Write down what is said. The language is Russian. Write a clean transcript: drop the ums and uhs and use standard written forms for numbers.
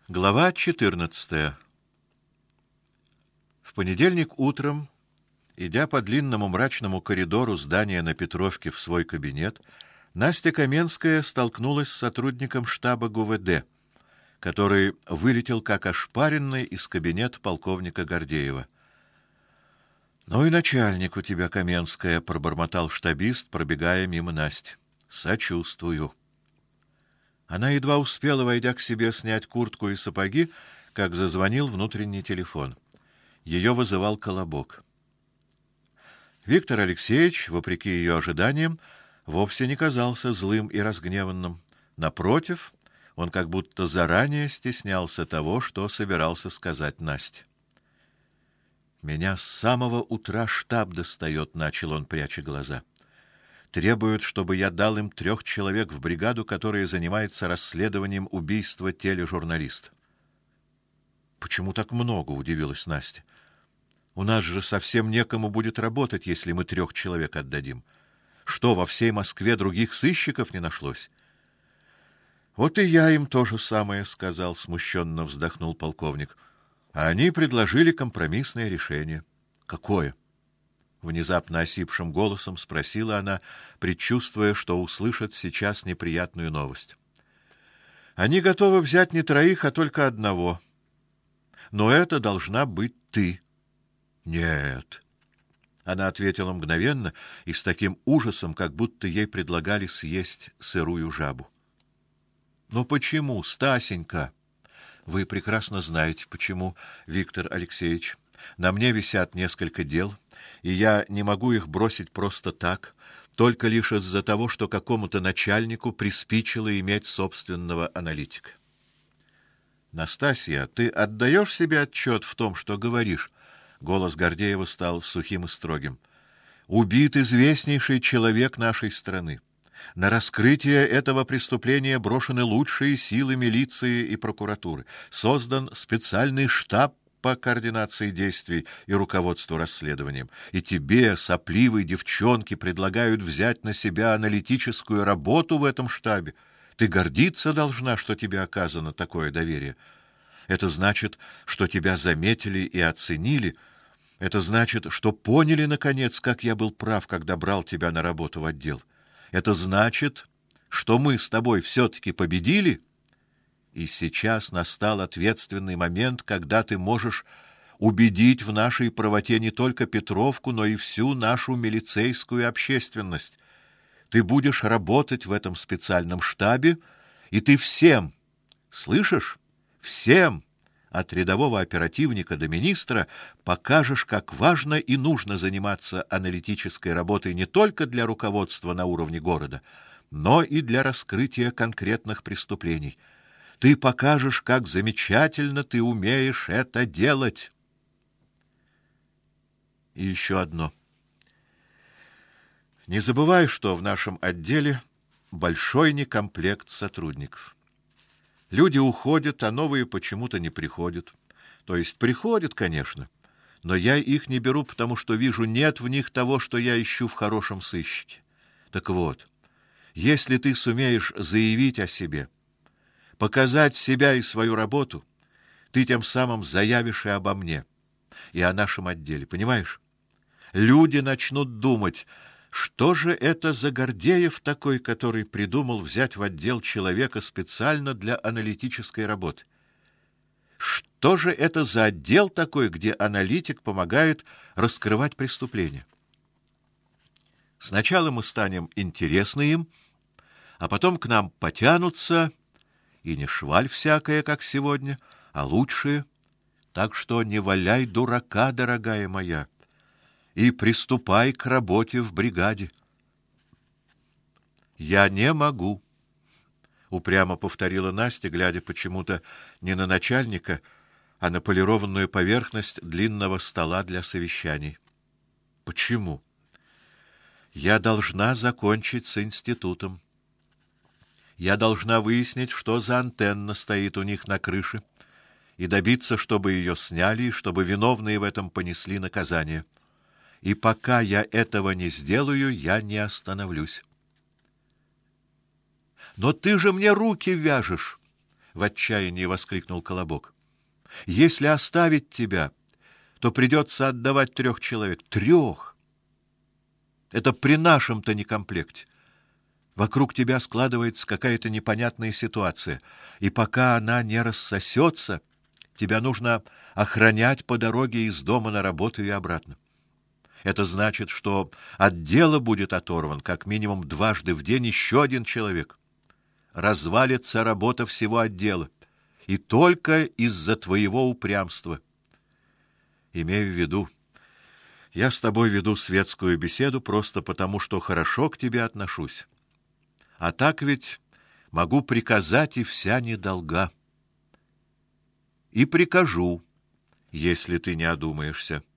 Глава 14. В понедельник утром, идя по длинному мрачному коридору здания на Петровке в свой кабинет, Настя Каменская столкнулась с сотрудником штаба ГУВД, который вылетел как ошпаренный из кабинета полковника Гордеева. "Ну и начальник у тебя, Каменская", пробормотал штабист, пробегая мимо Насти. "Сочувствую". Она едва успела, войдя к себе, снять куртку и сапоги, как зазвонил внутренний телефон. Ее вызывал Колобок. Виктор Алексеевич, вопреки ее ожиданиям, вовсе не казался злым и разгневанным. Напротив, он как будто заранее стеснялся того, что собирался сказать Насте. "Меня с самого утра штаб достает", — начал он, пряча глаза. "Требуют, чтобы я дал им 3 человек в бригаду, которая занимается расследованием убийства тележурналиста". "Почему так много?" — удивилась Настя. "У нас же совсем некому будет работать, если мы 3 человек отдадим. Что, во всей Москве других сыщиков не нашлось?" "Вот и я им то же самое сказал", — смущенно вздохнул полковник. "А они предложили компромиссное решение". "Какое?" — внезапно осипшим голосом спросила она, предчувствуя, что услышит сейчас неприятную новость. "Они готовы взять не 3, а только 1. Но это должна быть ты". "Нет". Она ответила мгновенно и с таким ужасом, как будто ей предлагали съесть сырую жабу. "Но почему, Стасенька?" "Вы прекрасно знаете, почему, Виктор Алексеевич. На мне висят несколько дел, и я не могу их бросить просто так, только лишь из-за того, что какому-то начальнику приспичило иметь собственного аналитика". "Настасья, ты отдаешь себе отчет в том, что говоришь?" Голос Гордеева стал сухим и строгим. "Убит известнейший человек нашей страны. На раскрытие этого преступления брошены лучшие силы милиции и прокуратуры. Создан специальный штаб по координации действий и руководству расследованием. И тебе, сопливой девчонке, предлагают взять на себя аналитическую работу в этом штабе. Ты гордиться должна, что тебе оказано такое доверие. Это значит, что тебя заметили и оценили. Это значит, что поняли наконец, как я был прав, когда брал тебя на работу в отдел. Это значит, что мы с тобой все-таки победили, и сейчас настал ответственный момент, когда ты можешь убедить в нашей правоте не только Петровку, но и всю нашу милицейскую общественность. Ты будешь работать в этом специальном штабе, и ты всем, слышишь, всем, от рядового оперативника до министра, покажешь, как важно и нужно заниматься аналитической работой не только для руководства на уровне города, но и для раскрытия конкретных преступлений. Ты покажешь, как замечательно ты умеешь это делать". И еще одно. Не забывай, что в нашем отделе большой некомплект сотрудников. Люди уходят, а новые почему-то не приходят. То есть приходят, конечно, но я их не беру, потому что вижу, нет в них того, что я ищу в хорошем сыщике. Так вот, если ты сумеешь заявить о себе, показать себя и свою работу, ты тем самым заявишь и обо мне, и о нашем отделе, понимаешь? Люди начнут думать: что же это за Гордеев такой, который придумал взять в отдел человека специально для аналитической работы? Что же это за отдел такой, где аналитик помогает раскрывать преступления? Сначала мы станем интересны им, а потом к нам потянутся, и не шваль всякая, как сегодня, а лучшие. Так что не валяй дурака, дорогая моя, и приступай к работе в бригаде. Я не могу, упрямо повторила Настя, глядя почему-то не на начальника, а на полированную поверхность длинного стола для совещаний. Почему? Я должна закончить с институтом. Я должна выяснить, что за антенна стоит у них на крыше, и добиться, чтобы ее сняли, и чтобы виновные в этом понесли наказание. И пока я этого не сделаю, я не остановлюсь. Но ты же мне руки вяжешь, в отчаянии воскликнул Колобок. Если оставить тебя, то придется отдавать 3 человек. 3! Это при нашем-то некомплекте. Вокруг тебя складывается какая-то непонятная ситуация, и пока она не рассосется, тебя нужно охранять по дороге из дома на работу и обратно. Это значит, что от дела будет оторван как минимум 2 раза в день еще 1 человек. Развалится работа всего отдела, и только из-за твоего упрямства. Имей в виду, я с тобой веду светскую беседу просто потому, что хорошо к тебе отношусь. А так ведь могу приказать, и вся недолга. И прикажу, если ты не одумаешься.